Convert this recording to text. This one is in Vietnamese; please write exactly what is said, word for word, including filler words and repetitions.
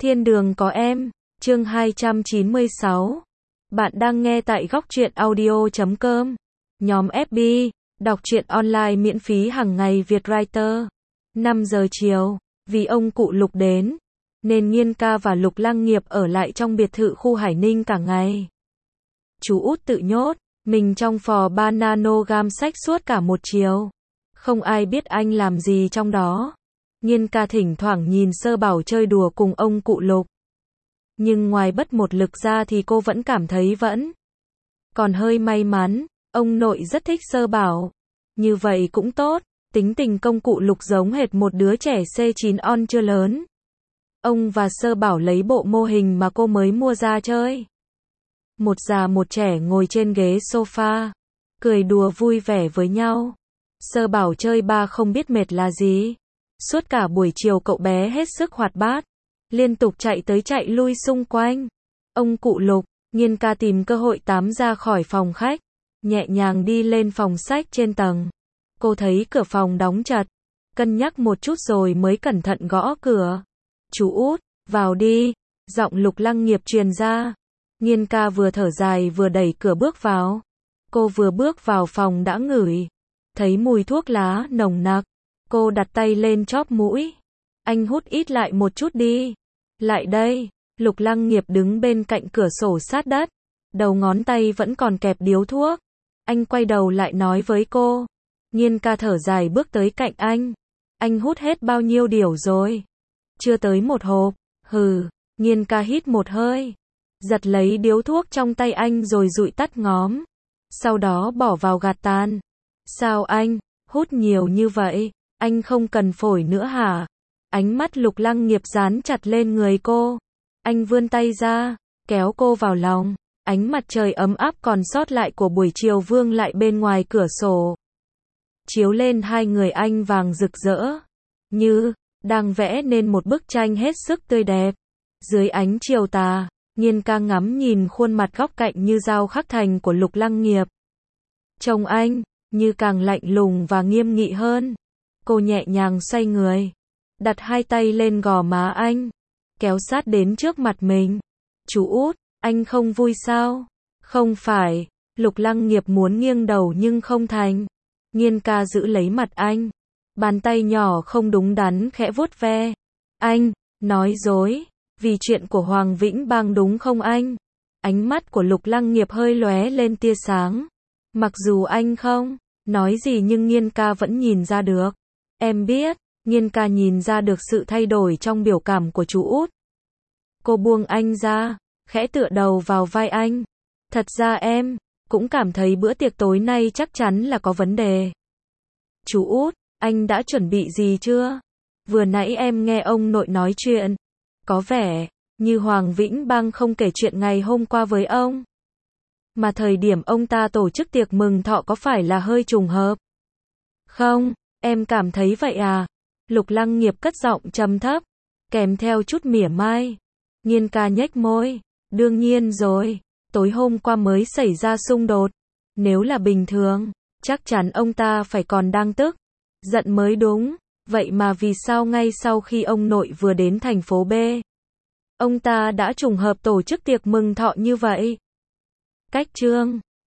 Thiên đường có em, chương hai trăm chín mươi sáu. Bạn đang nghe tại góc truyện audio chấm com. Nhóm ép bê, đọc truyện online miễn phí hàng ngày Việt Writer. năm giờ chiều, vì ông cụ Lục đến, nên Nhiên ca và Lục Lăng Nghiệp ở lại trong biệt thự khu Hải Ninh cả ngày. Chú út tự nhốt mình trong phò banana gam sách suốt cả một chiều. Không ai biết anh làm gì trong đó. Nhiên ca thỉnh thoảng nhìn Sơ Bảo chơi đùa cùng ông cụ Lục. Nhưng ngoài bất một lực ra thì cô vẫn cảm thấy vẫn còn hơi may mắn. Ông nội rất thích Sơ Bảo. Như vậy cũng tốt, tính tình công cụ Lục giống hệt một đứa trẻ C chín on chưa lớn. Ông và Sơ Bảo lấy bộ mô hình mà cô mới mua ra chơi. Một già một trẻ ngồi trên ghế sofa, cười đùa vui vẻ với nhau. Sơ Bảo chơi ba không biết mệt là gì. Suốt cả buổi chiều cậu bé hết sức hoạt bát, liên tục chạy tới chạy lui xung quanh. Ông cụ Lục, Nhiên ca tìm cơ hội tám ra khỏi phòng khách, nhẹ nhàng đi lên phòng sách trên tầng. Cô thấy cửa phòng đóng chặt, cân nhắc một chút rồi mới cẩn thận gõ cửa. Chú út, vào đi, giọng Lục Lăng Nghiệp truyền ra. Nhiên ca vừa thở dài vừa đẩy cửa bước vào. Cô vừa bước vào phòng đã ngửi thấy mùi thuốc lá nồng nặc. Cô đặt tay lên chóp mũi. Anh hút ít lại một chút đi. Lại đây. Lục Lăng Nghiệp đứng bên cạnh cửa sổ sát đất. Đầu ngón tay vẫn còn kẹp điếu thuốc. Anh quay đầu lại nói với cô. Nhiên ca thở dài bước tới cạnh anh. Anh hút hết bao nhiêu điểu rồi? Chưa tới một hộp. Hừ. Nhiên ca hít một hơi, giật lấy điếu thuốc trong tay anh rồi dụi tắt ngóm. Sau đó bỏ vào gạt tàn. Sao anh hút nhiều như vậy? Anh không cần phổi nữa hả? Ánh mắt Lục Lăng Nghiệp dán chặt lên người cô. Anh vươn tay ra, kéo cô vào lòng. Ánh mặt trời ấm áp còn sót lại của buổi chiều vương lại bên ngoài cửa sổ, chiếu lên hai người anh vàng rực rỡ, như đang vẽ nên một bức tranh hết sức tươi đẹp. Dưới ánh chiều tà, Nhiên ca ngắm nhìn khuôn mặt góc cạnh như dao khắc thành của Lục Lăng Nghiệp. Trông anh như càng lạnh lùng và nghiêm nghị hơn. Cô nhẹ nhàng xoay người, đặt hai tay lên gò má anh, kéo sát đến trước mặt mình. Chú út, anh không vui sao? Không phải. Lục Lăng Nghiệp muốn nghiêng đầu nhưng không thành. Nhiên ca giữ lấy mặt anh, bàn tay nhỏ không đúng đắn khẽ vuốt ve. Anh nói dối vì chuyện của Hoàng Vĩnh Bang đúng không anh? Ánh mắt của Lục Lăng Nghiệp hơi lóe lên tia sáng. Mặc dù anh không nói gì nhưng Nhiên ca vẫn nhìn ra được. Em biết. Nhiên ca nhìn ra được sự thay đổi trong biểu cảm của chú út. Cô buông anh ra, khẽ tựa đầu vào vai anh. Thật ra em cũng cảm thấy bữa tiệc tối nay chắc chắn là có vấn đề. Chú út, anh đã chuẩn bị gì chưa? Vừa nãy em nghe ông nội nói chuyện, có vẻ như Hoàng Vĩnh Bang không kể chuyện ngày hôm qua với ông. Mà thời điểm ông ta tổ chức tiệc mừng thọ có phải là hơi trùng hợp? Không, em cảm thấy vậy à? Lục Lăng Nghiệp cất giọng trầm thấp, kèm theo chút mỉa mai. Nhiên ca nhếch môi. Đương nhiên rồi, tối hôm qua mới xảy ra xung đột. Nếu là bình thường, chắc chắn ông ta phải còn đang tức giận mới đúng. Vậy mà vì sao ngay sau khi ông nội vừa đến thành phố B, ông ta đã trùng hợp tổ chức tiệc mừng thọ như vậy? Cách chương